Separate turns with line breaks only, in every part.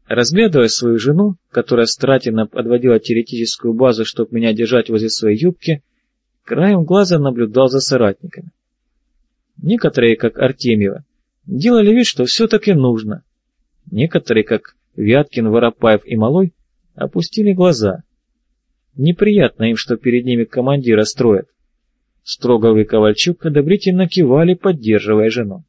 Разглядывая свою жену, которая старательно подводила теоретическую базу, чтобы меня держать возле своей юбки, краем глаза наблюдал за соратниками. Некоторые, как Артемьева, делали вид, что все-таки нужно. Некоторые, как Вяткин, Воропаев и Малой, опустили глаза. Неприятно им, что перед ними командира строят. Строговый и Ковальчук одобрительно кивали, поддерживая жену.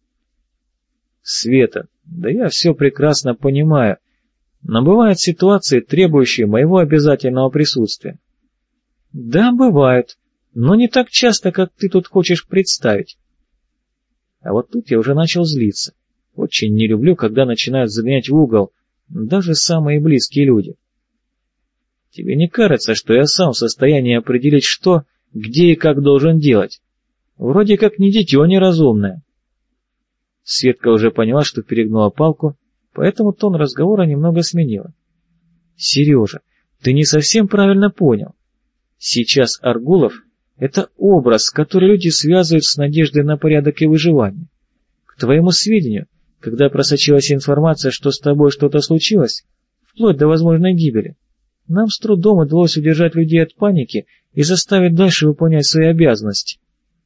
Света, да я все прекрасно понимаю, но бывают ситуации, требующие моего обязательного присутствия. Да, бывают, но не так часто, как ты тут хочешь представить. А вот тут я уже начал злиться. Очень не люблю, когда начинают загонять в угол даже самые близкие люди. Тебе не кажется, что я сам в состоянии определить, что, где и как должен делать? Вроде как не дитё неразумное. Светка уже поняла, что перегнула палку, поэтому тон разговора немного сменила. Сережа, ты не совсем правильно понял. Сейчас Аргулов — это образ, который люди связывают с надеждой на порядок и выживание. К твоему сведению, когда просочилась информация, что с тобой что-то случилось, вплоть до возможной гибели, нам с трудом удалось удержать людей от паники и заставить дальше выполнять свои обязанности.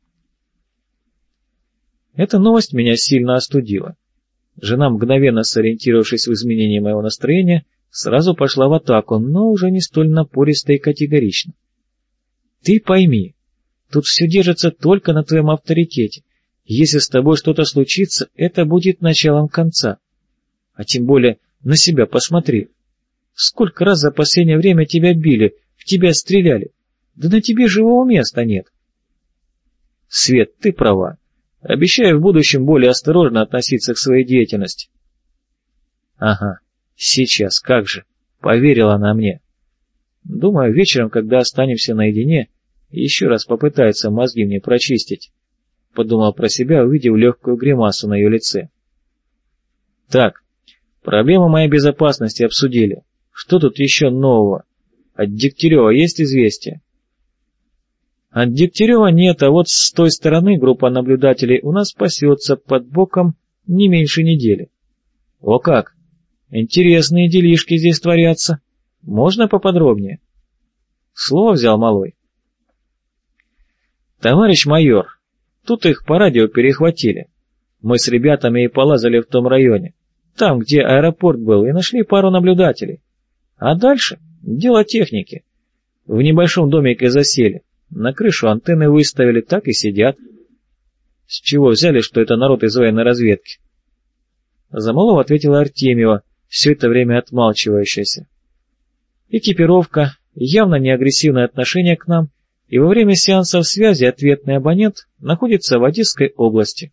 Эта новость меня сильно остудила. Жена, мгновенно сориентировавшись в изменении моего настроения, сразу пошла в атаку, но уже не столь напористо и категорично. Ты пойми, тут все держится только на твоем авторитете. Если с тобой что-то случится, это будет началом конца. А тем более на себя посмотри. Сколько раз за последнее время тебя били, в тебя стреляли. Да на тебе живого места нет. Свет, ты права. Обещаю в будущем более осторожно относиться к своей деятельности. Ага, сейчас, как же, поверила она мне. Думаю, вечером, когда останемся наедине, еще раз попытается мозги мне прочистить. Подумал про себя, увидев легкую гримасу на ее лице. Так, проблему моей безопасности обсудили. Что тут еще нового? От Дегтярева есть известие? От Дегтярева нет, а вот с той стороны группа наблюдателей у нас пасется под боком не меньше недели. О как! Интересные делишки здесь творятся. Можно поподробнее? Слово взял Малой. Товарищ майор, тут их по радио перехватили. Мы с ребятами и полазали в том районе, там, где аэропорт был, и нашли пару наблюдателей. А дальше дело техники. В небольшом домике засели. На крышу антенны выставили, так и сидят. С чего взяли, что это народ из военной разведки? За Малова ответила Артемьева, все это время отмалчивающаяся. Экипировка, явно не агрессивное отношение к нам, и во время сеансов связи ответный абонент находится в Одесской области.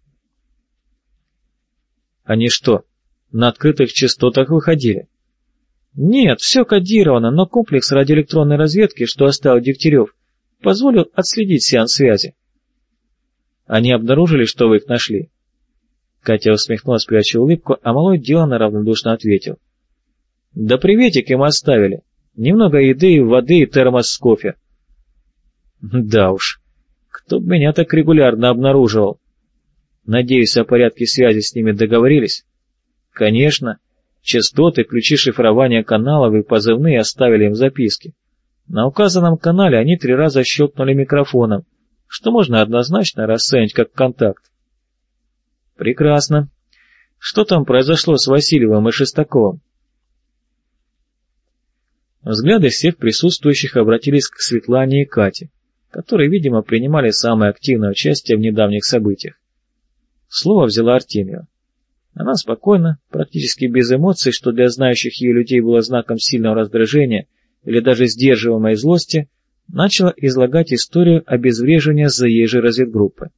Они что, на открытых частотах выходили? Нет, все кодировано, но комплекс радиоэлектронной разведки, что оставил Дегтярев, позволил отследить сеанс связи. Они обнаружили, что вы их нашли? Катя усмехнулась, пряча улыбку, а Малой деланно равнодушно ответил. Да приветик им оставили. Немного еды, воды и термос с кофе. Да уж, кто б меня так регулярно обнаруживал. Надеюсь, о порядке связи с ними договорились? Конечно. Частоты, ключи шифрования каналов и позывные оставили им записки. На указанном канале они 3 раза щелкнули микрофоном, что можно однозначно расценить как контакт. Прекрасно. Что там произошло с Васильевым и Шестаковым? Взгляды всех присутствующих обратились к Светлане и Кате, которые, видимо, принимали самое активное участие в недавних событиях. Слово взяла Артемьева. Она спокойно, практически без эмоций, что для знающих ее людей было знаком сильного раздражения или даже сдерживаемой злости, начала излагать историю обезвреживания заезжей разведгруппы.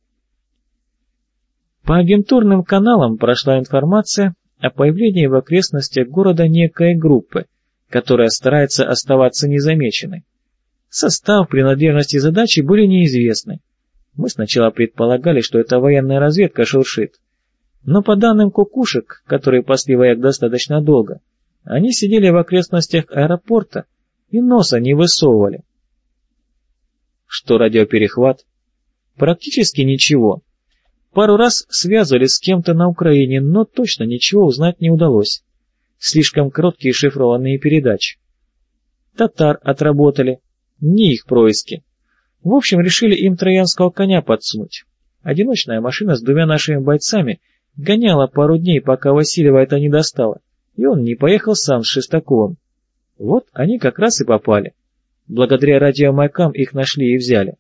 По агентурным каналам прошла информация о появлении в окрестностях города некой группы, которая старается оставаться незамеченной. Состав, принадлежность и задачи были неизвестны. Мы сначала предполагали, что это военная разведка шуршит. Но по данным кукушек, которые пасли вояк достаточно долго, они сидели в окрестностях аэропорта и носа не высовывали. Что радиоперехват? Практически ничего. Пару раз связывались с кем-то на Украине, но точно ничего узнать не удалось. слишком короткие шифрованные передачи. Татар отработали, не их происки. В общем, решили им троянского коня подсунуть. Одиночная машина с 2 нашими бойцами гоняла пару дней, пока Васильева это не достала, и он не поехал сам с Шестаковым. Вот они как раз и попали. Благодаря радиомаякам их нашли и взяли.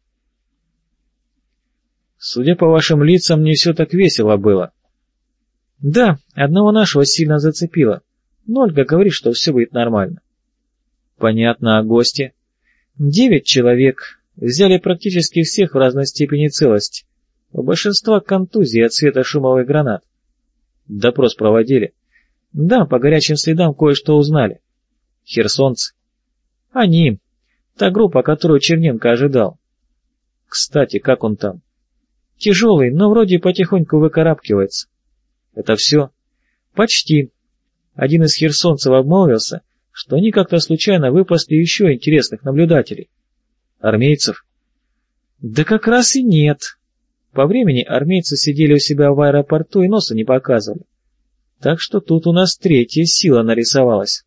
Судя по вашим лицам, не все так весело было. Да, одного нашего сильно зацепило, но Ольга говорит, что все будет нормально. Понятно, а гости? 9 человек, взяли практически всех в разной степени целости. У большинства контузии от светошумовых гранат. Допрос проводили. Да, по горячим следам кое-что узнали. Херсонцы. Они. Та группа, которую Черненко ожидал. Кстати, как он там? Тяжелый, но вроде потихоньку выкарабкивается. Это все? Почти. Один из херсонцев обмолвился, что они как-то случайно выпасли еще интересных наблюдателей. Армейцев? Да как раз и нет. По времени армейцы сидели у себя в аэропорту и носа не показывали. Так что тут у нас 3-я сила нарисовалась.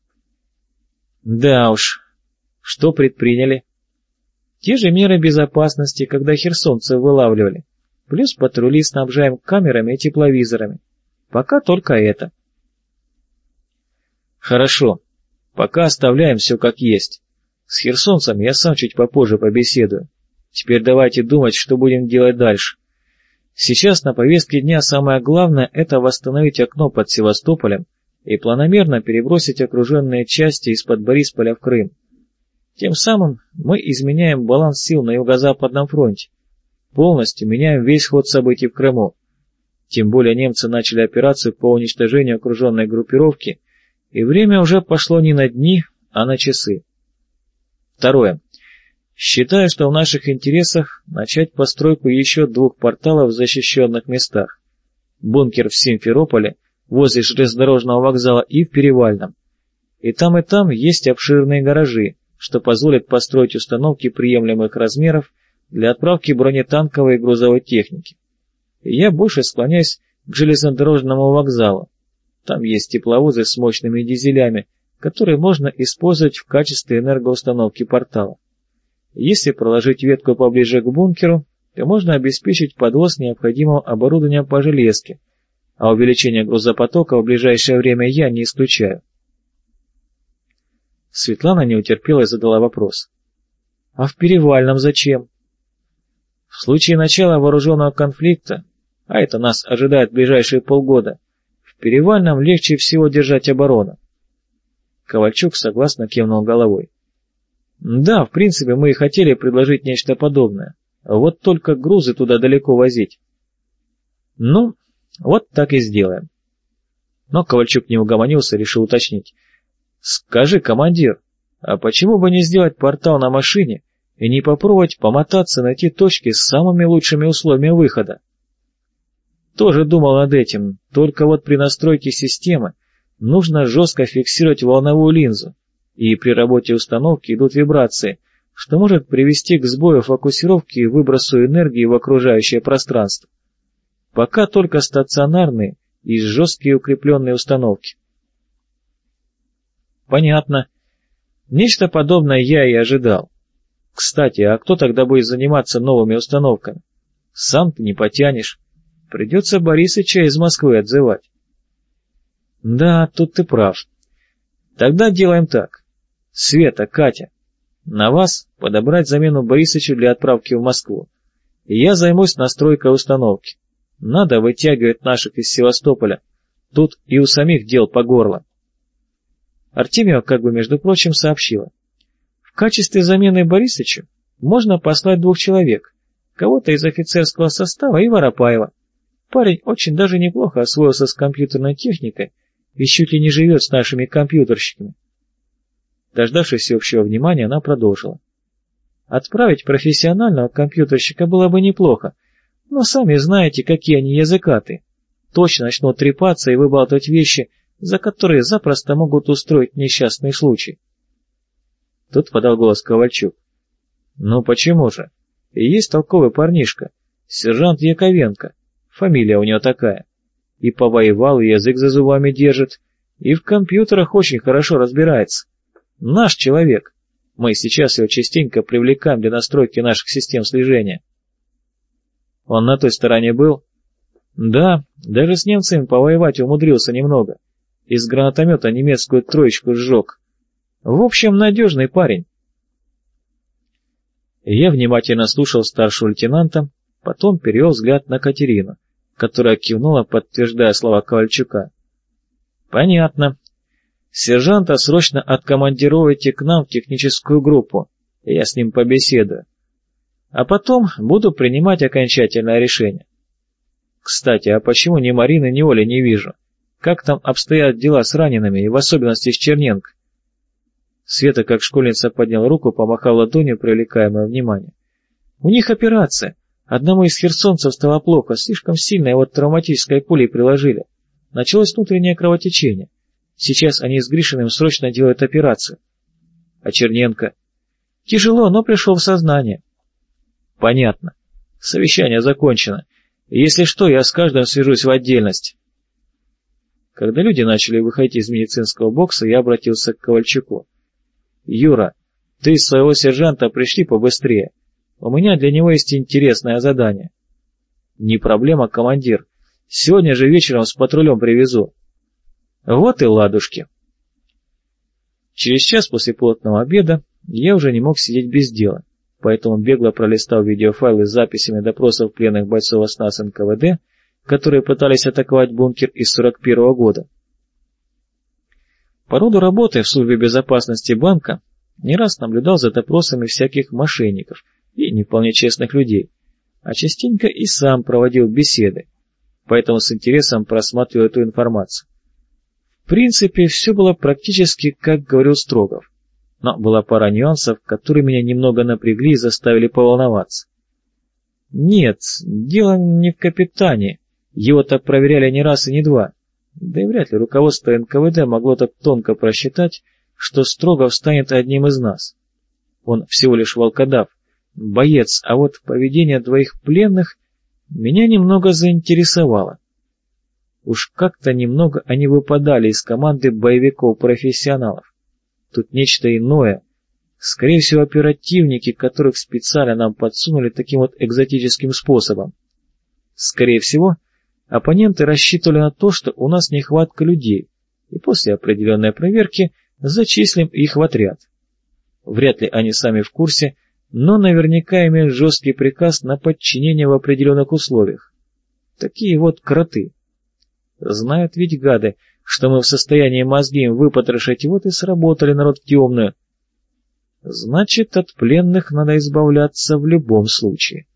Да уж, что предприняли? Те же меры безопасности, когда херсонцев вылавливали. Плюс патрули снабжаем камерами и тепловизорами. Пока только это. Хорошо, пока оставляем все как есть. С херсонцем я сам чуть попозже побеседую. Теперь давайте думать, что будем делать дальше. Сейчас на повестке дня самое главное – это восстановить окно под Севастополем и планомерно перебросить окруженные части из-под Борисполя в Крым. Тем самым мы изменяем баланс сил на Юго-Западном фронте, полностью меняем весь ход событий в Крыму. Тем более немцы начали операцию по уничтожению окруженной группировки, и время уже пошло не на дни, а на часы. Второе. Считаю, что в наших интересах начать постройку еще 2 порталов в защищенных местах. Бункер в Симферополе, возле железнодорожного вокзала, и в Перевальном. И там есть обширные гаражи, что позволит построить установки приемлемых размеров для отправки бронетанковой и грузовой техники. И я больше склоняюсь к железнодорожному вокзалу. Там есть тепловозы с мощными дизелями, которые можно использовать в качестве энергоустановки портала. Если проложить ветку поближе к бункеру, то можно обеспечить подвоз необходимого оборудования по железке, а увеличение грузопотока в ближайшее время я не исключаю. Светлана не утерпела и задала вопрос. А в Перевальном зачем? В случае начала вооруженного конфликта, а это нас ожидает в ближайшие полгода, в Перевальном легче всего держать оборону. Ковальчук согласно кивнул головой. Да, в принципе, мы и хотели предложить нечто подобное. Вот только грузы туда далеко возить. Ну, вот так и сделаем. Но Ковальчук не угомонился, решил уточнить. Скажи, командир, а почему бы не сделать портал на машине и не попробовать помотаться, найти точки с самыми лучшими условиями выхода? Тоже думал над этим, только вот при настройке системы нужно жестко фиксировать волновую линзу, и при работе установки идут вибрации, что может привести к сбою фокусировки и выбросу энергии в окружающее пространство. Пока только стационарные и жесткие укрепленные установки. Понятно. Нечто подобное я и ожидал. Кстати, а кто тогда будет заниматься новыми установками? Сам ты не потянешь. Придется Борисыча из Москвы отзывать. Да, тут ты прав. Тогда делаем так. Света, Катя, на вас подобрать замену Борисычу для отправки в Москву. И я займусь настройкой установки. Надо вытягивать наших из Севастополя. Тут и у самих дел по горло. Артемьева, как бы между прочим, сообщила. В качестве замены Борисычу можно послать 2 человек. Кого-то из офицерского состава и Воропаева. Парень очень даже неплохо освоился с компьютерной техникой и чуть ли не живет с нашими компьютерщиками. Дождавшись всеобщего внимания, она продолжила. Отправить профессионального компьютерщика было бы неплохо, но сами знаете, какие они языкаты. Точно начнут трепаться и выбалтывать вещи, за которые запросто могут устроить несчастный случай. Тут подал голос Ковальчук. Ну почему же? Есть толковый парнишка, сержант Яковенко, фамилия у него такая. И повоевал, и язык за зубами держит, И в компьютерах очень хорошо разбирается. Наш человек. Мы сейчас его частенько привлекаем для настройки наших систем слежения. Он на той стороне был? Да, даже с немцами повоевать умудрился немного. Из гранатомета немецкую троечку сжег. В общем, надежный парень. Я внимательно слушал старшего лейтенанта, потом перевел взгляд на Катерину, которая кивнула, подтверждая слова Ковальчука. «Понятно. Сержанта срочно откомандируйте к нам в техническую группу, я с ним побеседую. А потом буду принимать окончательное решение. Кстати, а почему ни Марины, ни Оли не вижу? Как там обстоят дела с ранеными, и в особенности с Черненко?» Света, как школьница, подняла руку, помахала ладонью, привлекая мое внимание. «У них операция. Одному из херсонцев стало плохо, слишком сильно его травматической пулей приложили. Началось внутреннее кровотечение. Сейчас они с Гришиным срочно делают операцию. А Черненко? Тяжело, но пришел в сознание». «Понятно. Совещание закончено. Если что, я с каждым свяжусь в отдельности». Когда люди начали выходить из медицинского бокса, я обратился к Ковальчуку. «Юра, ты своего сержанта пришли побыстрее. У меня для него есть интересное задание». «Не проблема, командир. Сегодня же вечером с патрулем привезу». «Вот и ладушки». Через час после плотного обеда я уже не мог сидеть без дела, поэтому бегло пролистал видеофайлы с записями допросов пленных бойцов ОСНАС НКВД, которые пытались атаковать бункер из 41-го года. По роду работы в службе безопасности банка не раз наблюдал за допросами всяких мошенников и не вполне честных людей, а частенько и сам проводил беседы, поэтому с интересом просматривал эту информацию. В принципе, все было практически, как говорил Строгов, но была пара нюансов, которые меня немного напрягли и заставили поволноваться. Нет, дело не в капитане, его-то проверяли не раз и не два, да и вряд ли руководство НКВД могло так тонко просчитать, что Строгов станет одним из нас. Он всего лишь волкодав, боец, а вот поведение двоих пленных меня немного заинтересовало. Уж как-то немного они выпадали из команды боевиков-профессионалов. Тут нечто иное. Скорее всего, оперативники, которых специально нам подсунули таким вот экзотическим способом. Скорее всего, оппоненты рассчитывали на то, что у нас нехватка людей, и после определенной проверки зачислим их в отряд. Вряд ли они сами в курсе, но наверняка имеют жесткий приказ на подчинение в определенных условиях. Такие вот кроты. Знают ведь гады, что мы в состоянии мозги им выпотрошить, вот и сработали народ темную. Значит, от пленных надо избавляться в любом случае.